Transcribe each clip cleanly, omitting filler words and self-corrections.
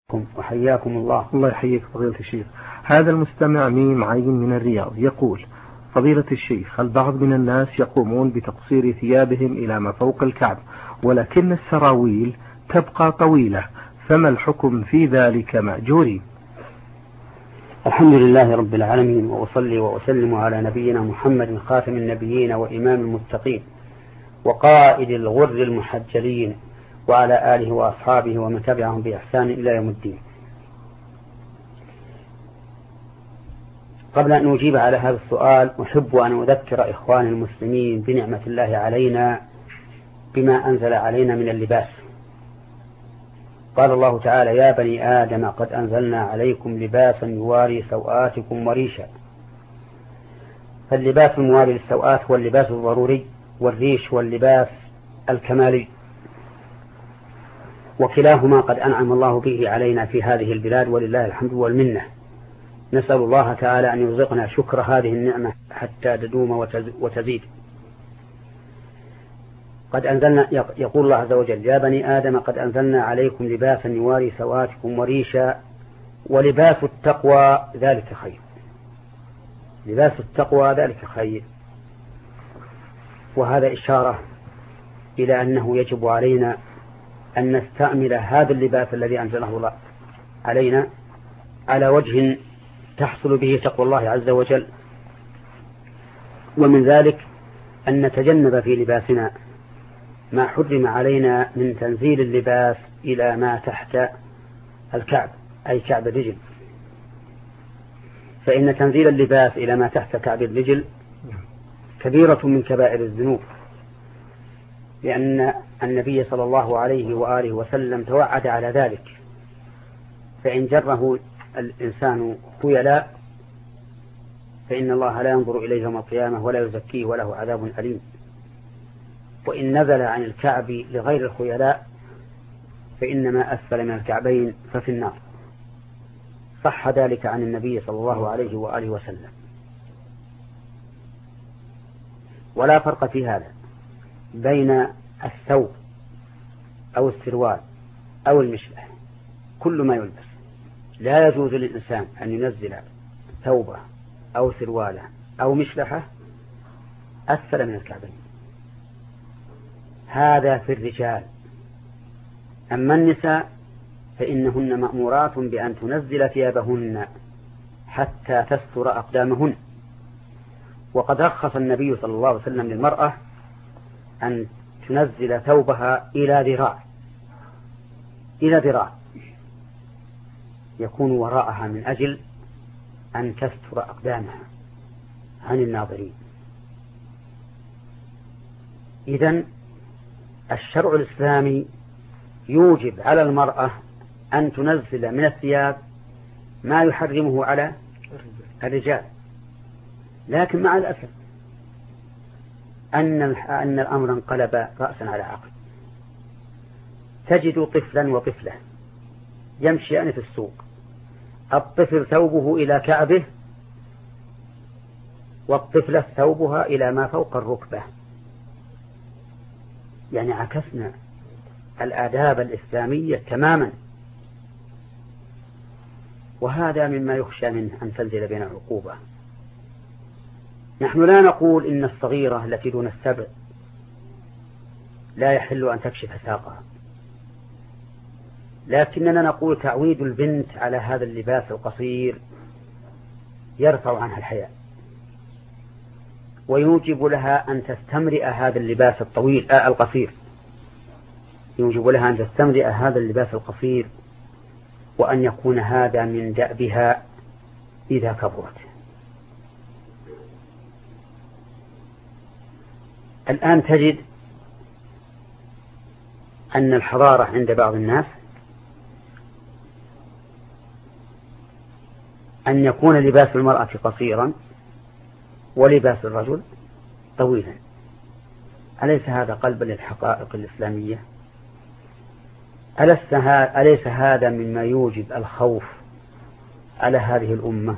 وحياكم الله. الله يحييك فضيلة الشيخ. هذا المستمع ميم عين من الرياض يقول: فضيلة الشيخ، البعض من الناس يقومون بتقصير ثيابهم إلى ما فوق الكعب، ولكن السراويل تبقى طويلة، فما الحكم في ذلك مأجورين؟ الحمد لله رب العالمين، وأصلي وأسلم على نبينا محمد خاتم النبيين وإمام المتقين وقائد الغر المحجلين، وعلى آله وأصحابه ومن تبعهم بإحسان إلى يوم الدين. قبل أن أجيب على هذا السؤال، أحب أن أذكر إخواني المسلمين بنعمة الله علينا بما أنزل علينا من اللباس. قال الله تعالى: يا بني آدم قد أنزلنا عليكم لباسا يواري سوآتكم وريشا. فاللباس المواري للسوآت هو اللباس الضروري، والريش هو اللباس الكمالي، وكلاهما قد أنعم الله به علينا في هذه البلاد، ولله الحمد والمنة. نسأل الله تعالى أن يرزقنا شكر هذه النعمة حتى تدوم وتزيد. قد أنزلنا، يقول الله عز وجل: يا بني آدم قد أنزلنا عليكم لباسا يواري سوآتكم وريشا ولباس التقوى ذلك خير. لباس التقوى ذلك خير، وهذا إشارة إلى أنه يجب علينا أن نستعمل هذا اللباس الذي أنزله الله علينا على وجه تحصل به تقوى الله عز وجل. ومن ذلك أن نتجنب في لباسنا ما حرم علينا من تنزيل اللباس إلى ما تحت الكعب، أي كعب الرجل، فإن تنزيل اللباس إلى ما تحت كعب الرجل كبيرة من كبائر الذنوب، لأن النبي صلى الله عليه وآله وسلم توعد على ذلك: فإن جره الإنسان خيلاء فإن الله لا ينظر إليه يوم القيامة ولا يزكيه وله عذاب أليم. وإن نزل عن الكعب لغير الخيلاء فإنما أسفل من الكعبين ففي النار. صح ذلك عن النبي صلى الله عليه وآله وسلم. ولا فرق في هذا بين الثوب أو السروال أو المشلح، كل ما يلبس لا يجوز للإنسان أن ينزل ثوبه أو سرواله أو مشلحه أسفل من الكعبين. هذا في الرجال. أما النساء فإنهن مأمورات بأن تنزل ثيابهن حتى تستر أقدامهن. وقد رخص النبي صلى الله عليه وسلم للمرأة أن تنزل ثوبها إلى ذراع يكون وراءها من أجل أن تستر أقدامها عن الناظرين. إذن الشرع الإسلامي يوجب على المرأة أن تنزل من الثياب ما يحرمه على الرجال، لكن مع الأسف أن الأمر انقلب رأسا على عقب. تجد طفلا وطفلة يمشيان في السوق، الطفل ثوبه إلى كعبه والطفلة ثوبها إلى ما فوق الركبة، يعني عكسنا الآداب الإسلامية تماما. وهذا مما يخشى منه أن تنزل بين عقوبة. نحن لا نقول إن الصغيرة التي دون السبع لا يحل أن تكشف ساقها، لكننا نقول تعويد البنت على هذا اللباس القصير يرفع عنها الحياء، ويوجب لها أن تستمرئ هذا اللباس الطويل القصير، يوجب لها أن تستمرئ هذا اللباس القصير، وأن يكون هذا من دأبها إذا كبرت. الآن تجد أن الحضارة عند بعض الناس أن يكون لباس المرأة قصيرا ولباس الرجل طويلا. أليس هذا قلبا للحقائق الإسلامية؟ أليس هذا مما يوجب الخوف على هذه الأمة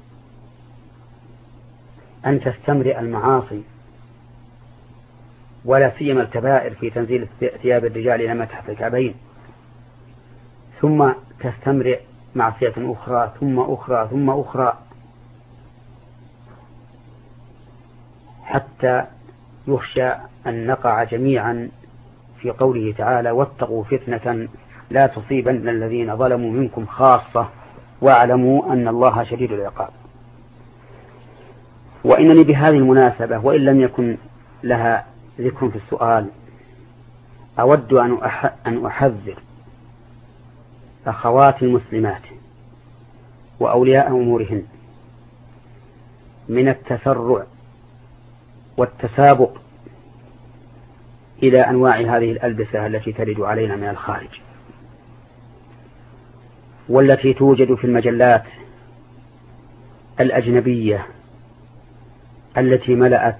أن تستمرئ المعاصي ولا سيما الكبائر في تنزيل ثياب الرجال إلى ما تحت الكعبين؟ ثم تستمر معصية أخرى ثم أخرى ثم أخرى، حتى يخشى أن نقع جميعا في قوله تعالى: واتقوا فتنة لا تصيبن الذين ظلموا منكم خاصة واعلموا أن الله شديد العقاب. وإنني بهذه المناسبة وإن لم يكن لها ذكر في السؤال أود أن أحذر أخوات المسلمات وأولياء أمورهن من التسرع والتسابق إلى أنواع هذه الألبسة التي ترد علينا من الخارج، والتي توجد في المجلات الأجنبية التي ملأت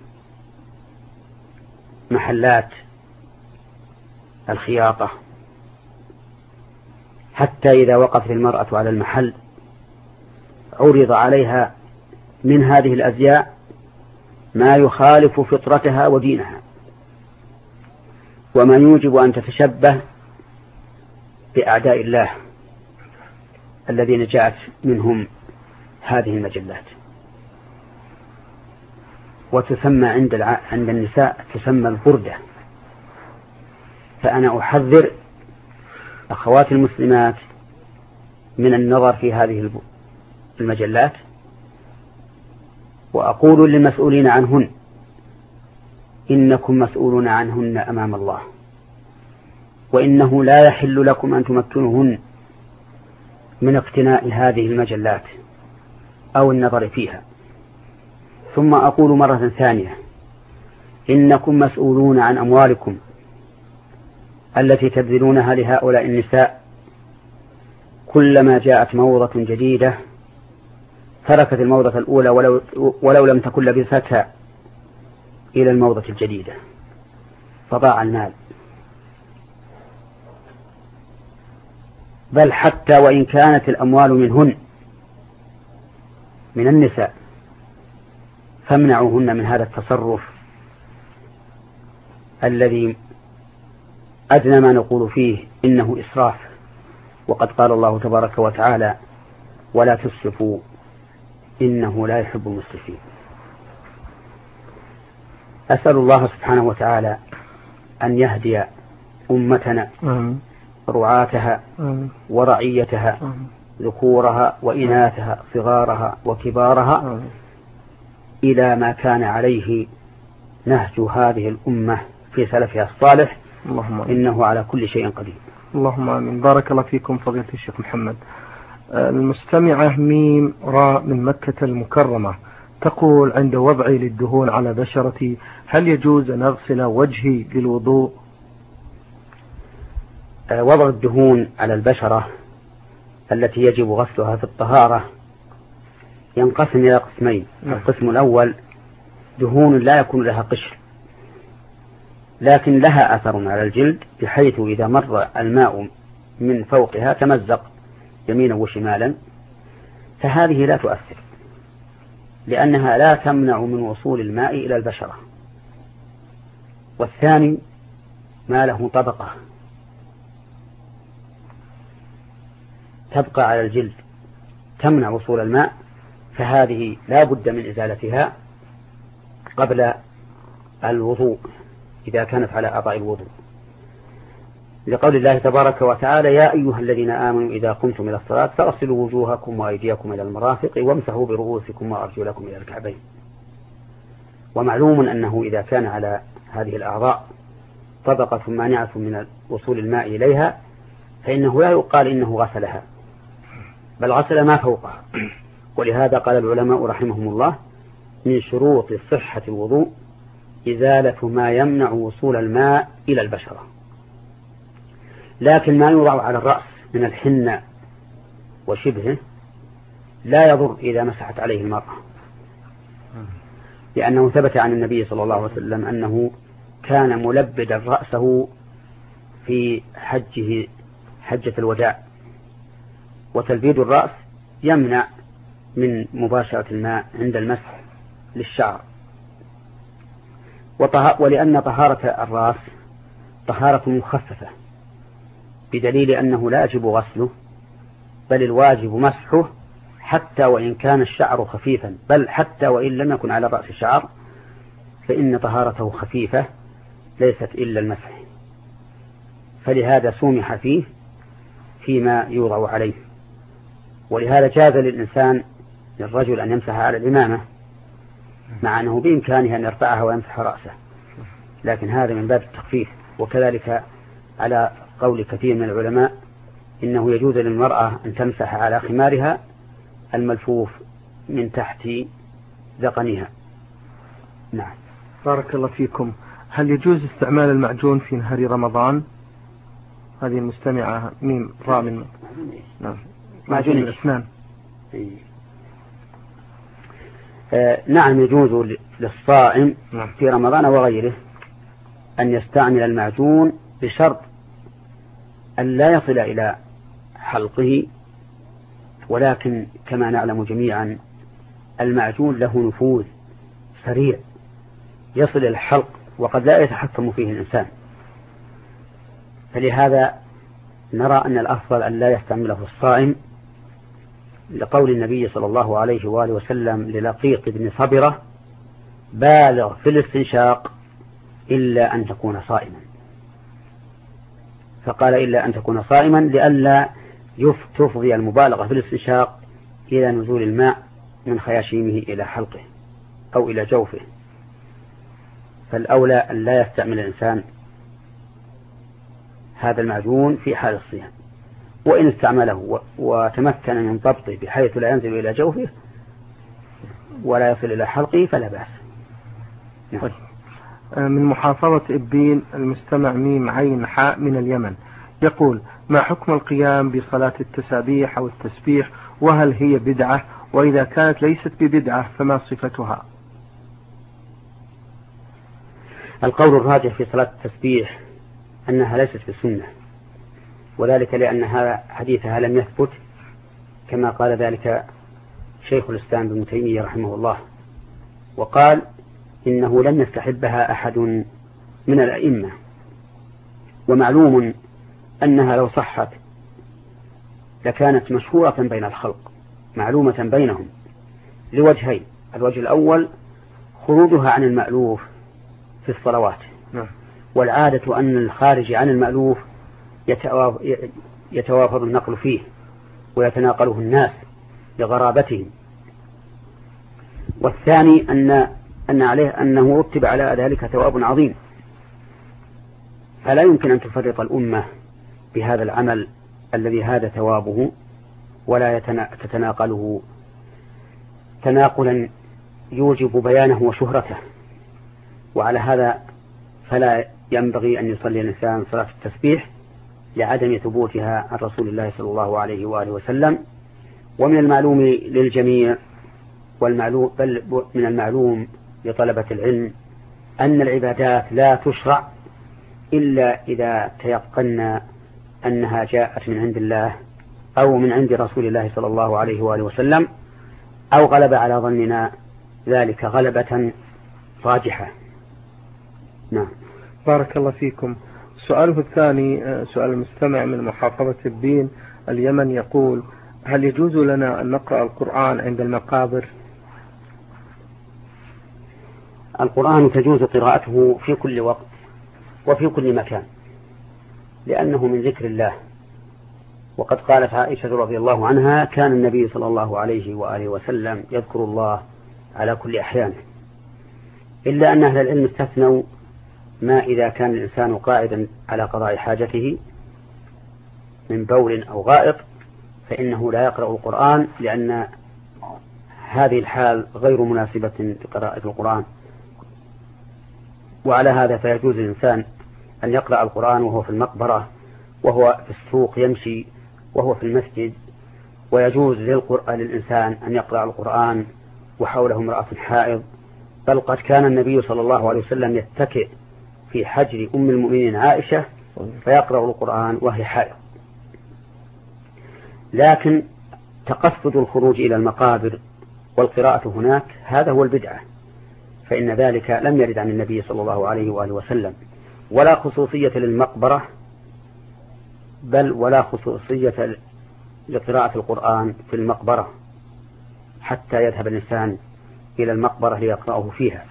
محلات الخياطة، حتى إذا وقفت المرأة على المحل عرض عليها من هذه الأزياء ما يخالف فطرتها ودينها، وما يوجب أن تتشبه بأعداء الله الذين جاءت منهم هذه المجلات. وتسمى عند النساء تسمى البردة. فأنا أحذر أخوات المسلمات من النظر في هذه المجلات، وأقول للمسؤولين عنهن: إنكم مسؤولون عنهن أمام الله، وإنه لا يحل لكم أن تمكنوهن من اقتناء هذه المجلات أو النظر فيها. ثم أقول مرة ثانية: إنكم مسؤولون عن أموالكم التي تبذلونها لهؤلاء النساء. كلما جاءت موضة جديدة تركت الموضة الأولى ولو لم تكن لبستها إلى الموضة الجديدة، فضاع المال. بل حتى وإن كانت الأموال منهن من النساء فامنعوهن من هذا التصرف الذي أدنى ما نقول فيه إنه إسراف. وقد قال الله تبارك وتعالى: ولا تسرفوا إنه لا يحب المسرفين. أسأل الله سبحانه وتعالى أن يهدي أمتنا رعاتها ورعيتها ذكورها وإناثها صغارها وكبارها إلى ما كان عليه نهج هذه الأمة في سلفها الصالح، إنه على كل شيء قدير. اللهم آمين. بارك الله فيكم فضيلة الشيخ محمد. المستمعة ميم راء من مكة المكرمة تقول: عند وضعي للدهون على بشرتي هل يجوز أن أغسل وجهي للوضوء؟ وضع الدهون على البشرة التي يجب غسلها في الطهارة ينقسم إلى قسمين. القسم الأول دهون لا يكون لها قشر لكن لها أثر على الجلد، بحيث إذا مر الماء من فوقها تمزق يمينا وشمالا، فهذه لا تؤثر لأنها لا تمنع من وصول الماء إلى البشرة. والثاني ما له طبقة تبقى على الجلد تمنع وصول الماء، فهذه لا بد من إزالتها قبل الوضوء إذا كانت على أعضاء الوضوء، لقول الله تبارك وتعالى: يا أيها الذين آمنوا إذا قمتم إلى الصلاة فاغسلوا وجوهكم وأيديكم إلى المرافق وامسحوا برؤوسكم وأرجلكم إلى الكعبين. ومعلوم أنه إذا كان على هذه الأعضاء طبقة مانعة من وصول الماء إليها فإنه لا يقال إنه غسلها، بل غسل ما فوقها. ولهذا قال العلماء رحمهم الله: من شروط صحة الوضوء إزالة ما يمنع وصول الماء إلى البشرة. لكن ما يوضع على الرأس من الحنة وشبهه لا يضر إذا مسحت عليه المرأة، لأنه ثبت عن النبي صلى الله عليه وسلم أنه كان ملبدا رأسه في حجة الوداع، وتلبيد الرأس يمنع من مباشرة الماء عند المسح للشعر. ولأن طهارة الرأس طهارة مخففة بدليل أنه لا يجب غسله، بل الواجب مسحه حتى وإن كان الشعر خفيفا، بل حتى وإن لم يكن على رأس شعر فإن طهارته خفيفة ليست إلا المسح، فلهذا سمح فيه فيما يوضع عليه. ولهذا جاز للرجل أن يمسح على الإمامة مع أنه بإمكانه أن يرفعها ويمسح رأسه، لكن هذا من باب التخفيف. وكذلك على قول كثير من العلماء إنه يجوز للمرأة أن تمسح على خمارها الملفوف من تحت ذقنها. نعم. بارك الله فيكم. هل يجوز استعمال المعجون في نهار رمضان؟ هذه المستمعة ميم رامن. نعم. معجون الأسنان. نعم، يجوز للصائم في رمضان وغيره أن يستعمل المعجون بشرط أن لا يصل إلى حلقه، ولكن كما نعلم جميعا المعجون له نفوذ سريع يصل إلى الحلق وقد لا يتحكم فيه الإنسان، فلهذا نرى أن الأفضل أن لا يستعمله الصائم، لقول النبي صلى الله عليه وآله وسلم للقيط بن صبرة: بالغ في الاستنشاق إلا أن تكون صائما. فقال إلا أن تكون صائما لئلا تفضي المبالغة في الاستنشاق إلى نزول الماء من خياشيمه إلى حلقه أو إلى جوفه. فالأولى أن لا يستعمل الإنسان هذا المعجون في حال الصيام، وإن استعمله وتمكن من ضبطه بحيث لا ينزل إلى جوفه ولا يصل إلى حلقه فلا بأس. نعم. من محافظة إبين المستمع ميم عين حاء من اليمن يقول: ما حكم القيام بصلاة التسابيح أو التسبيح، وهل هي بدعة؟ وإذا كانت ليست ببدعة فما صفتها؟ القول الراجح في صلاة التسبيح أنها ليست بسنة، وذلك لأن حديثها لم يثبت كما قال ذلك شيخ الإسلام ابن تيمية رحمه الله، وقال إنه لم يستحبها أحد من الأئمة. ومعلوم أنها لو صحت لكانت مشهورة بين الخلق، معلومة بينهم لوجهين: الوجه الأول خروجها عن المألوف في الصلوات، والعادة أن الخارج عن المألوف يتوافر النقل فيه ويتناقله الناس لغرابتهم. والثاني أن عليه أنه رتب على ذلك ثواب عظيم، فلا يمكن أن تفرط الأمة بهذا العمل الذي هذا ثوابه ولا تتناقله تناقلا يوجب بيانه وشهرته. وعلى هذا فلا ينبغي أن يصلي الإنسان صلاة التسبيح لعدم ثبوتها عن رسول الله صلى الله عليه وآله وسلم. ومن المعلوم للجميع بل من المعلوم لطلبة العلم أن العبادات لا تشرع إلا إذا تيقنا أنها جاءت من عند الله أو من عند رسول الله صلى الله عليه وآله وسلم، أو غلب على ظننا ذلك غلبة راجحة. نعم. بارك الله فيكم. سؤاله الثاني سؤال المستمع من محافظة إبين اليمن يقول: هل يجوز لنا أن نقرأ القرآن عند المقابر؟ القرآن تجوز قراءته في كل وقت وفي كل مكان، لأنه من ذكر الله. وقد قالت عائشة رضي الله عنها: كان النبي صلى الله عليه وآله وسلم يذكر الله على كل أحيانه، إلا أن أهل العلم استثنوا ما إذا كان الإنسان قاعدا على قضاء حاجته من بول أو غائط فإنه لا يقرأ القرآن، لأن هذه الحال غير مناسبة لقراءة القرآن. وعلى هذا فيجوز الإنسان أن يقرأ القرآن وهو في المقبرة، وهو في السوق يمشي، وهو في المسجد. ويجوز للإنسان أن يقرأ القرآن وحوله امرأة حائض، بل قد كان النبي صلى الله عليه وسلم يتكئ في حجر أم المؤمنين عائشة فيقرأ القرآن وهي حائض. لكن تقصد الخروج إلى المقابر والقراءة هناك هذا هو البدعة، فإن ذلك لم يرد عن النبي صلى الله عليه وآله وسلم، ولا خصوصية للمقبرة بل ولا خصوصية لقراءة القرآن في المقبرة حتى يذهب الإنسان إلى المقبرة ليقرأه فيها.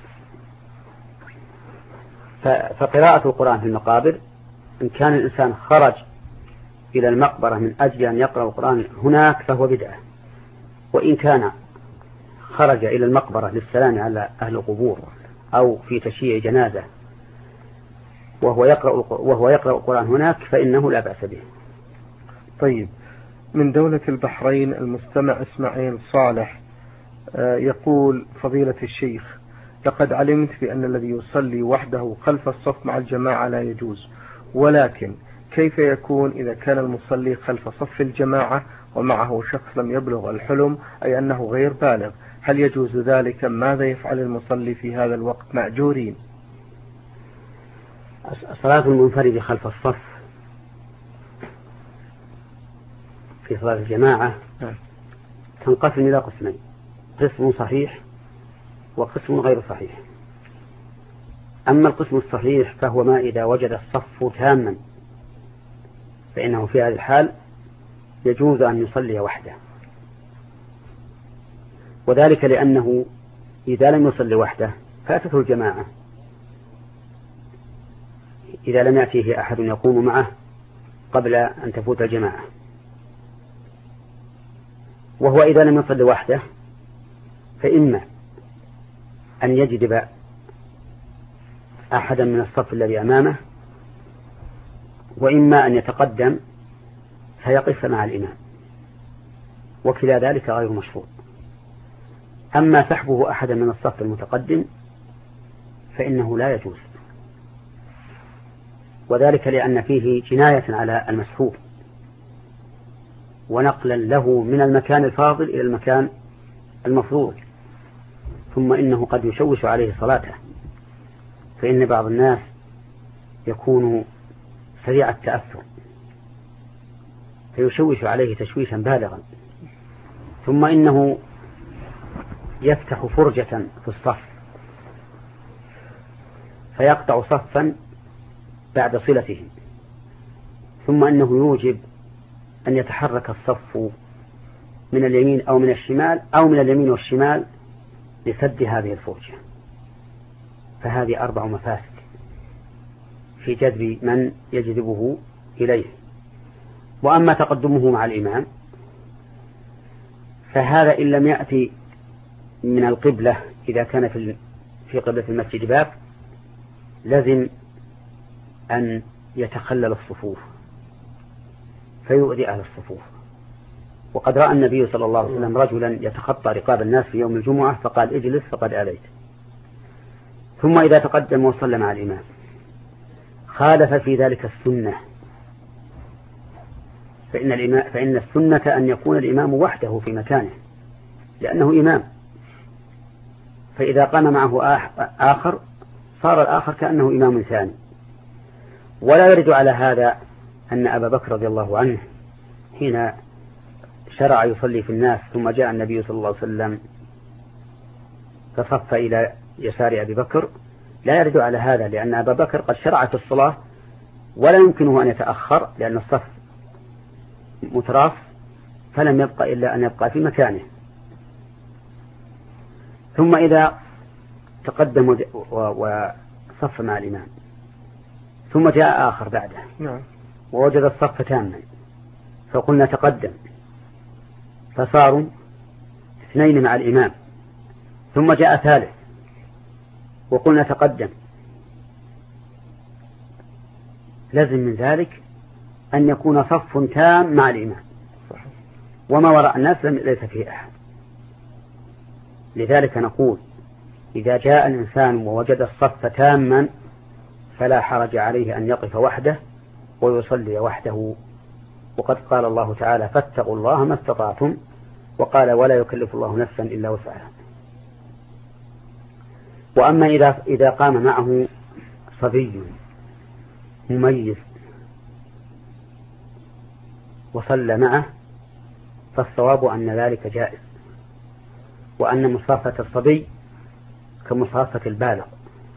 فقراءة القرآن في المقابر إن كان الإنسان خرج إلى المقبرة من أجل أن يقرأ القرآن هناك فهو بدعة، وإن كان خرج إلى المقبرة للسلام على أهل القبور أو في تشييع جنازة وهو يقرأ القرآن هناك فإنه لا بأس به. طيب، من دولة البحرين المستمع إسماعيل صالح يقول: فضيلة الشيخ، لقد علمت بأن الذي يصلي وحده خلف الصف مع الجماعة لا يجوز، ولكن كيف يكون إذا كان المصلي خلف صف الجماعة ومعه شخص لم يبلغ الحلم، أي أنه غير بالغ؟ هل يجوز ذلك؟ ماذا يفعل المصلي في هذا الوقت؟ مأجورين. صلاة المنفرد خلف الصف في صلاة الجماعة تنقسم إلى قسمين: قسم صحيح وقسم غير صحيح. أما القسم الصحيح فهو ما إذا وجد الصف تاما فإنه في هذه الحال يجوز أن يصلي وحده، وذلك لأنه إذا لم يصلي وحده فاتته الجماعة إذا لم يأتيه أحد يقوم معه قبل أن تفوت الجماعة. وهو إذا لم يصلي وحده فإما أن يجذب أحدا من الصف الذي أمامه، وإما أن يتقدم فيقف مع الإمام، وكلا ذلك غير مشروع. أما سحبه أحدا من الصف المتقدم فإنه لا يجوز، وذلك لأن فيه جناية على المسحوب ونقلا له من المكان الفاضل إلى المكان المفروض، ثم إنه قد يشوش عليه صلاته، فإن بعض الناس يكون سريع التأثر فيشوش عليه تشويشا بالغا، ثم إنه يفتح فرجة في الصف فيقطع صفا بعد صلته، ثم إنه يوجب أن يتحرك الصف من اليمين أو من الشمال أو من اليمين والشمال لسد هذه الفرجة. فهذه 4 مفاسد في جذب من يجذبه إليه. وأما تقدمه مع الإمام فهذا إن لم يأتي من القبلة، إذا كان في قبلة المسجد باب لازم أن يتخلل الصفوف فيؤذي أهل الصفوف. وقد رأى النبي صلى الله عليه وسلم رجلا يتخطى رقاب الناس في يوم الجمعة فقال: اجلس فقد آليت. ثم إذا تقدم وصلى مع الإمام خالف في ذلك السنة، فإن السنة أن يكون الإمام وحده في مكانه لأنه إمام، فإذا قام معه آخر صار الآخر كأنه إمام ثاني. ولا يرد على هذا أن أبا بكر رضي الله عنه حين شرع يصلي في الناس ثم جاء النبي صلى الله عليه وسلم فصف إلى يسار أبي بكر، لا يرد على هذا، لأن أبا بكر قد شرع في الصلاة ولا يمكنه أن يتأخر لأن الصف متراص، فلم يبقى إلا أن يبقى في مكانه. ثم إذا تقدم وصف مع الإمام ثم جاء آخر بعده ووجد الصف تاما فقلنا تقدم، فصاروا 2 مع الإمام، ثم جاء ثالث وقلنا تقدم، لازم من ذلك أن يكون صف تام مع الإمام، وما وراء الناس ليس فيه أحد. لذلك نقول إذا جاء الإنسان ووجد الصف تاما فلا حرج عليه أن يقف وحده ويصلي وحده. وقد قال الله تعالى: فاتقوا الله ما استطعتم، وقال: ولا يكلف الله نفسا إلا وسعها. وأما إذا قام معه صبي مميز وصلى معه فالصواب أن ذلك جائز، وأن مصافة الصبي كمصافة البالغ،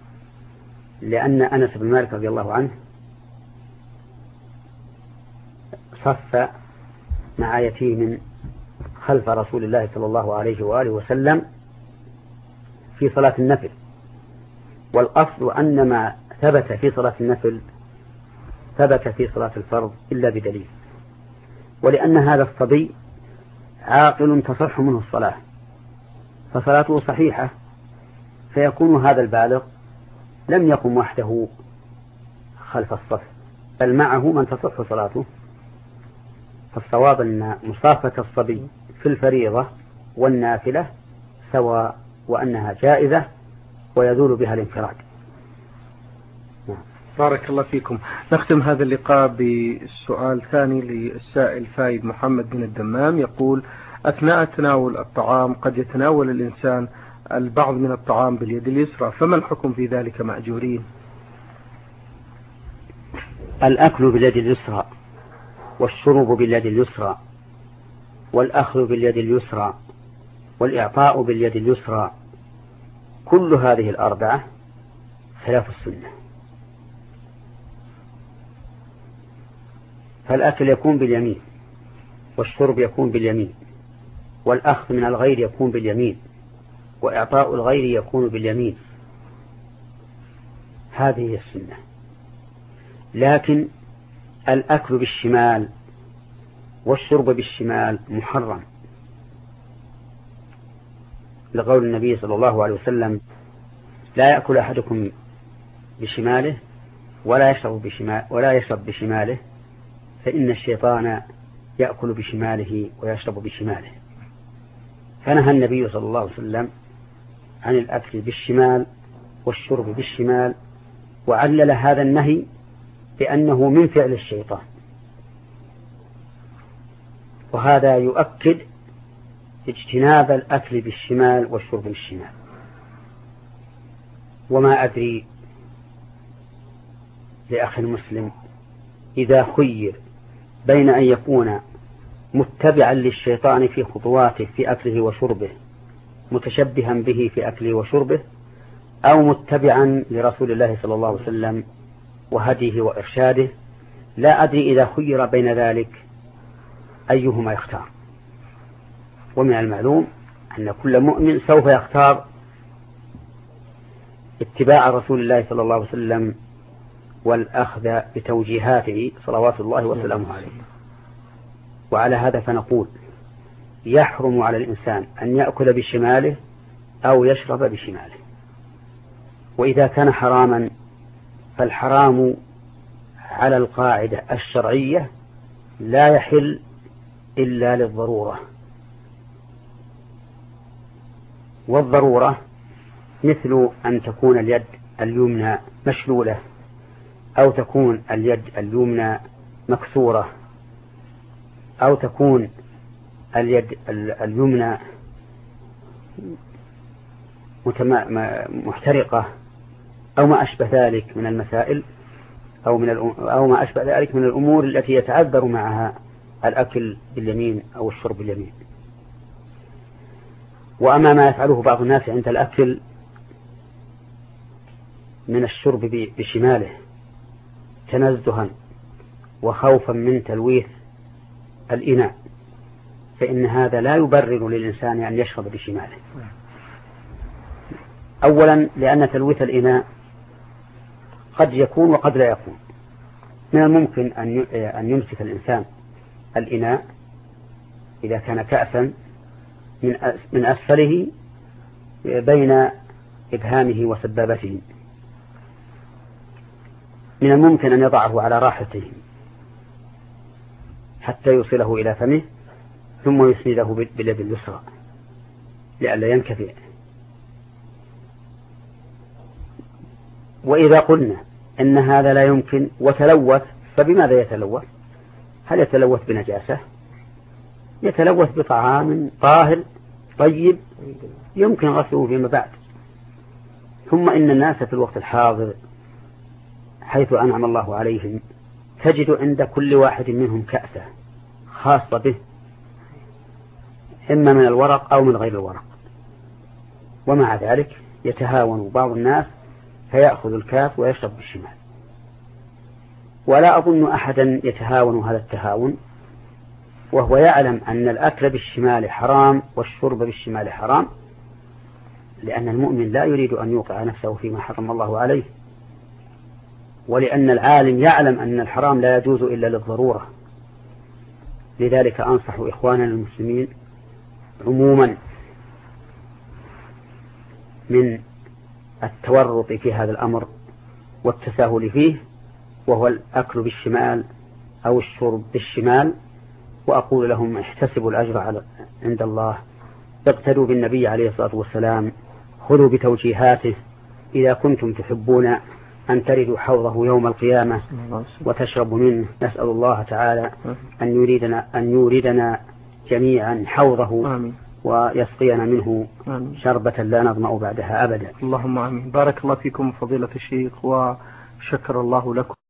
لأن أنس بن مالك رضي الله عنه صف مع يتيم خلف رسول الله صلى الله عليه وآله وسلم في صلاة النفل، والأصل أن ما ثبت في صلاة النفل ثبت في صلاة الفرض إلا بدليل، ولأن هذا الصبي عاقل تصح منه الصلاة فصلاته صحيحة، فيكون هذا البالغ لم يقم وحده خلف الصف بل معه من تصح صلاته. فالصواب أن مصافة الصبي في الفريضة والنافلة سواء، وأنها جائزة ويزول بها الانفراد. بارك الله فيكم. نختم هذا اللقاء بسؤال ثاني للسائل فايد محمد بن الدمام، يقول: أثناء تناول الطعام قد يتناول الإنسان البعض من الطعام باليد اليسرى، فما الحكم في ذلك مأجورين؟ الأكل باليد اليسرى والشرب باليد اليسرى والأخذ باليد اليسرى والإعطاء باليد اليسرى، كل هذه الأربعة خلاف السنة. فالأكل يكون باليمين، والشرب يكون باليمين، والأخذ من الغير يكون باليمين، وإعطاء الغير يكون باليمين، هذه هي السنة. لكن الأكل بالشمال والشرب بالشمال محرم، لقول النبي صلى الله عليه وسلم: لا يأكل أحدكم بشماله ولا يشرب بشماله، فإن الشيطان يأكل بشماله ويشرب بشماله. فنهى النبي صلى الله عليه وسلم عن الأكل بالشمال والشرب بالشمال، وعلل هذا النهي بأنه من فعل الشيطان، وهذا يؤكد اجتناب الأكل بالشمال والشرب بالشمال. وما أدري لأخي المسلم إذا خير بين أن يكون متبعا للشيطان في خطواته في أكله وشربه، متشبها به في أكله وشربه، أو متبعا لرسول الله صلى الله عليه وسلم وهديه وإرشاده، لا أدري إذا خير بين ذلك أيهما يختار. ومن المعلوم أن كل مؤمن سوف يختار اتباع رسول الله صلى الله عليه وسلم والأخذ بتوجيهاته صلوات الله وسلامه عليه. وعلى هذا فنقول: يحرم على الإنسان أن يأكل بشماله أو يشرب بشماله. وإذا كان حراما فالحرام على القاعدة الشرعية لا يحل إلا للضرورة، والضرورة مثل أن تكون اليد اليمنى مشلولة، أو تكون اليد اليمنى مكسورة، أو تكون اليد اليمنى محترقة، أو ما أشبه ذلك من المسائل، أو ما أشبه ذلك من الأمور التي يتعذر معها الأكل باليمين أو الشرب باليمين. وأما ما يفعله بعض الناس عند الأكل من الشرب بشماله تنزها وخوفا من تلويث الإناء، فإن هذا لا يبرر للإنسان أن يشرب بشماله. أولا لأن تلويث الإناء قد يكون وقد لا يكون. من الممكن أن يمسك الإنسان الإناء إذا كان كأسا من أسفله بين إبهامه وسبابته، من الممكن أن يضعه على راحته حتى يوصله إلى فمه ثم يسنده باليد اليسرى لئلا ينكفئ. وإذا قلنا أن هذا لا يمكن وتلوث، فبماذا يتلوث؟ هل يتلوث بنجاسة؟ يتلوث بطعام طاهر طيب يمكن غسله فيما بعد. ثم إن الناس في الوقت الحاضر حيث أنعم الله عليهم تجد عند كل واحد منهم كأسة خاصة به، إما من الورق أو من غير الورق، ومع ذلك يتهاون بعض الناس فيأخذ الكاس ويشرب بالشمال. ولا أظن أحدا يتهاون هذا التهاون وهو يعلم أن الأكل بالشمال حرام والشرب بالشمال حرام، لأن المؤمن لا يريد أن يوقع نفسه فيما حرم الله عليه، ولأن العالم يعلم أن الحرام لا يجوز إلا للضرورة. لذلك أنصح إخواننا المسلمين عموما من التورط في هذا الأمر والتساهل فيه، وهو الأكل بالشمال أو الشرب بالشمال. وأقول لهم احتسبوا الأجر عند الله، اقتدوا بالنبي عليه الصلاة والسلام، خذوا بتوجيهاته إذا كنتم تحبون أن تردوا حوضه يوم القيامة وتشربوا منه. نسأل الله تعالى أن يوردنا جميعا حوضه آمين. ويسقينا منه آمين. شربة لا نظمأ بعدها أبدا. اللهم آمين. بارك الله فيكم فضيلة الشيخ، وشكر الله لكم.